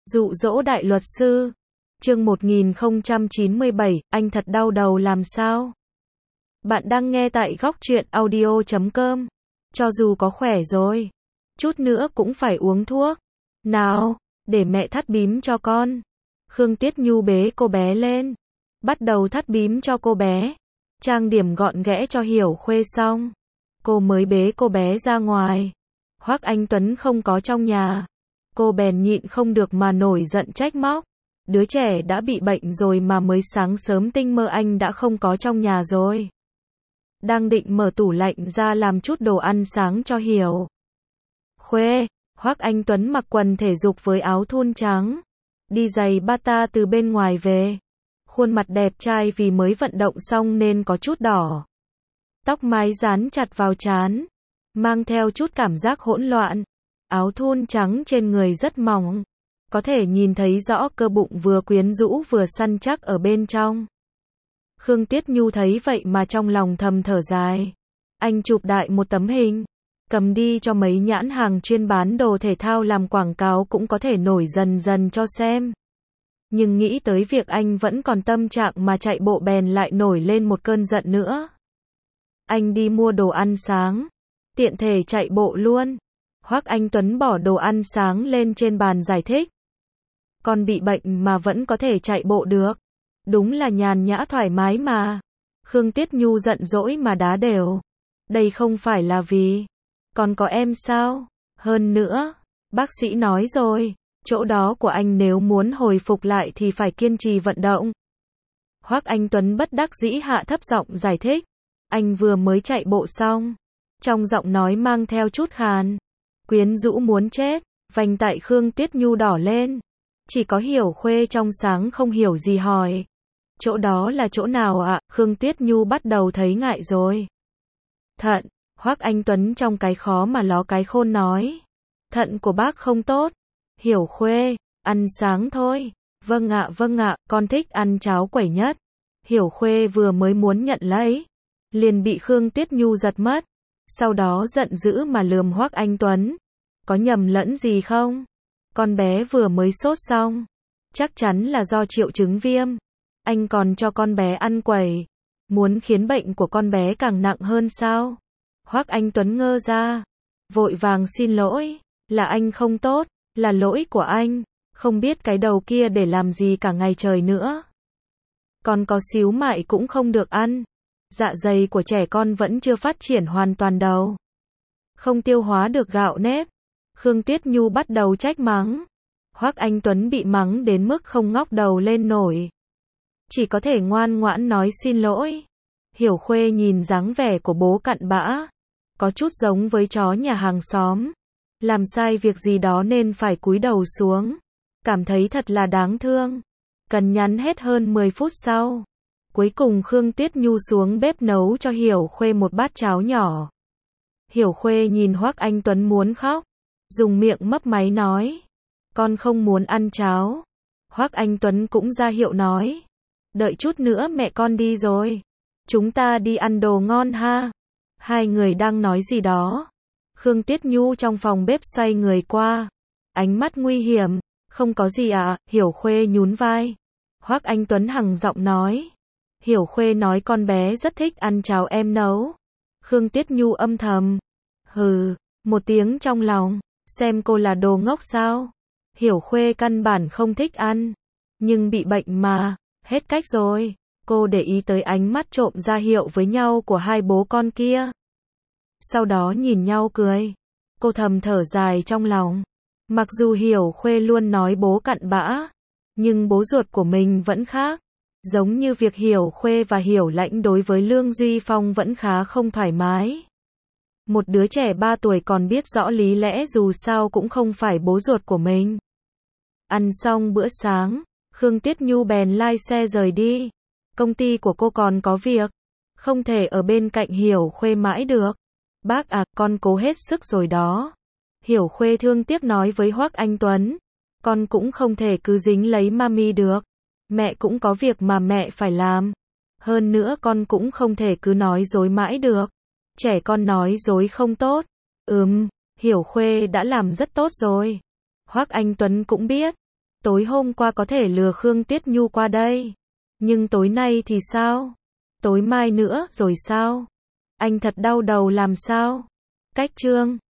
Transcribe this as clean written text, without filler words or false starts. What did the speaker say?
Dụ dỗ đại luật sư. Chương 1097, anh thật đau đầu làm sao? Bạn đang nghe tại góc truyện audio.com. Cho dù có khỏe rồi, chút nữa cũng phải uống thuốc. Nào, để mẹ thắt bím cho con. Khương Tiết Nhu bế cô bé lên, bắt đầu thắt bím cho cô bé. Trang điểm gọn ghẽ cho Hiểu Khuê xong, cô mới bế cô bé ra ngoài. Hoắc Anh Tuấn không có trong nhà. Cô bèn nhịn không được mà nổi giận trách móc. Đứa trẻ đã bị bệnh rồi mà mới sáng sớm tinh mơ anh đã không có trong nhà rồi. Đang định mở tủ lạnh ra làm chút đồ ăn sáng cho Hiểu Khuê, Hoắc Anh Tuấn mặc quần thể dục với áo thun trắng, đi giày bata từ bên ngoài về. Khuôn mặt đẹp trai vì mới vận động xong nên có chút đỏ. Tóc mái dán chặt vào trán, mang theo chút cảm giác hỗn loạn. Áo thun trắng trên người rất mỏng, có thể nhìn thấy rõ cơ bụng vừa quyến rũ vừa săn chắc ở bên trong. Khương Tiết Nhu thấy vậy mà trong lòng thầm thở dài. Anh chụp đại một tấm hình, cầm đi cho mấy nhãn hàng chuyên bán đồ thể thao làm quảng cáo cũng có thể nổi dần dần cho xem. Nhưng nghĩ tới việc anh vẫn còn tâm trạng mà chạy bộ bèn lại nổi lên một cơn giận nữa. Anh đi mua đồ ăn sáng, tiện thể chạy bộ luôn. Hoắc Anh Tuấn bỏ đồ ăn sáng lên trên bàn giải thích. Con bị bệnh mà vẫn có thể chạy bộ được. Đúng là nhàn nhã thoải mái mà. Khương Tiết Nhu giận dỗi mà đá đều. Đây không phải là vì còn có em sao? Hơn nữa, bác sĩ nói rồi, chỗ đó của anh nếu muốn hồi phục lại thì phải kiên trì vận động. Hoắc Anh Tuấn bất đắc dĩ hạ thấp giọng giải thích. Anh vừa mới chạy bộ xong, trong giọng nói mang theo chút khàn, quyến rũ muốn chết. Vành tại Khương Tiết Nhu đỏ lên. Chỉ có Hiểu Khuê trong sáng không hiểu gì hỏi. Chỗ đó là chỗ nào ạ? Khương Tiết Nhu bắt đầu thấy ngại rồi. Thận. Hoắc Anh Tuấn trong cái khó mà ló cái khôn nói. Thận của bác không tốt. Hiểu Khuê, ăn sáng thôi. Vâng ạ, con thích ăn cháo quẩy nhất. Hiểu Khuê vừa mới muốn nhận lấy, liền bị Khương Tiết Nhu giật mất. Sau đó giận dữ mà lườm Hoắc Anh Tuấn. Có nhầm lẫn gì không? Con bé vừa mới sốt xong, chắc chắn là do triệu chứng viêm. Anh còn cho con bé ăn quẩy, muốn khiến bệnh của con bé càng nặng hơn sao? Hoắc Anh Tuấn ngơ ra, vội vàng xin lỗi, là anh không tốt, là lỗi của anh, không biết cái đầu kia để làm gì cả ngày trời nữa. Còn có xíu mại cũng không được ăn, dạ dày của trẻ con vẫn chưa phát triển hoàn toàn đâu. Không tiêu hóa được gạo nếp. Khương Tiết Nhu bắt đầu trách mắng. Hoắc Anh Tuấn bị mắng đến mức không ngóc đầu lên nổi. Chỉ có thể ngoan ngoãn nói xin lỗi. Hiểu Khuê nhìn dáng vẻ của bố cặn bã, có chút giống với chó nhà hàng xóm. Làm sai việc gì đó nên phải cúi đầu xuống. Cảm thấy thật là đáng thương. Cằn nhằn hết hơn 10 phút sau. Cuối cùng Khương Tiết Nhu xuống bếp nấu cho Hiểu Khuê một bát cháo nhỏ. Hiểu Khuê nhìn Hoắc Anh Tuấn muốn khóc, dùng miệng mấp máy nói. Con không muốn ăn cháo. Hoắc Anh Tuấn cũng ra hiệu nói. Đợi chút nữa mẹ con đi rồi. Chúng ta đi ăn đồ ngon ha. Hai người đang nói gì đó. Khương Tiết Nhu trong phòng bếp xoay người qua. Ánh mắt nguy hiểm. Không có gì ạ. Hiểu Khuê nhún vai. Hoắc Anh Tuấn hằng giọng nói. Hiểu Khuê nói con bé rất thích ăn cháo em nấu. Khương Tiết Nhu âm thầm. Hừ, một tiếng trong lòng. Xem cô là đồ ngốc sao? Hiểu Khuê căn bản không thích ăn, nhưng bị bệnh mà, hết cách rồi. Cô để ý tới ánh mắt trộm ra hiệu với nhau của hai bố con kia. Sau đó nhìn nhau cười. Cô thầm thở dài trong lòng. Mặc dù Hiểu Khuê luôn nói bố cặn bã, nhưng bố ruột của mình vẫn khác. Giống như việc Hiểu Khuê và Hiểu Lãnh đối với Lương Duy Phong vẫn khá không thoải mái. Một đứa trẻ 3 tuổi còn biết rõ lý lẽ dù sao cũng không phải bố ruột của mình. Ăn xong bữa sáng, Khương Tiết Nhu bèn lai xe rời đi. Công ty của cô còn có việc, không thể ở bên cạnh Hiểu Khuê mãi được. Bác à, con cố hết sức rồi đó. Hiểu Khuê thương tiếc nói với Hoắc Anh Tuấn. Con cũng không thể cứ dính lấy mami được. Mẹ cũng có việc mà mẹ phải làm. Hơn nữa con cũng không thể cứ nói dối mãi được. Trẻ con nói dối không tốt. Hiểu Khuê đã làm rất tốt rồi. Hoắc Anh Tuấn cũng biết. Tối hôm qua có thể lừa Khương Tiết Nhu qua đây. Nhưng tối nay thì sao? Tối mai nữa rồi sao? Anh thật đau đầu làm sao? Cách chương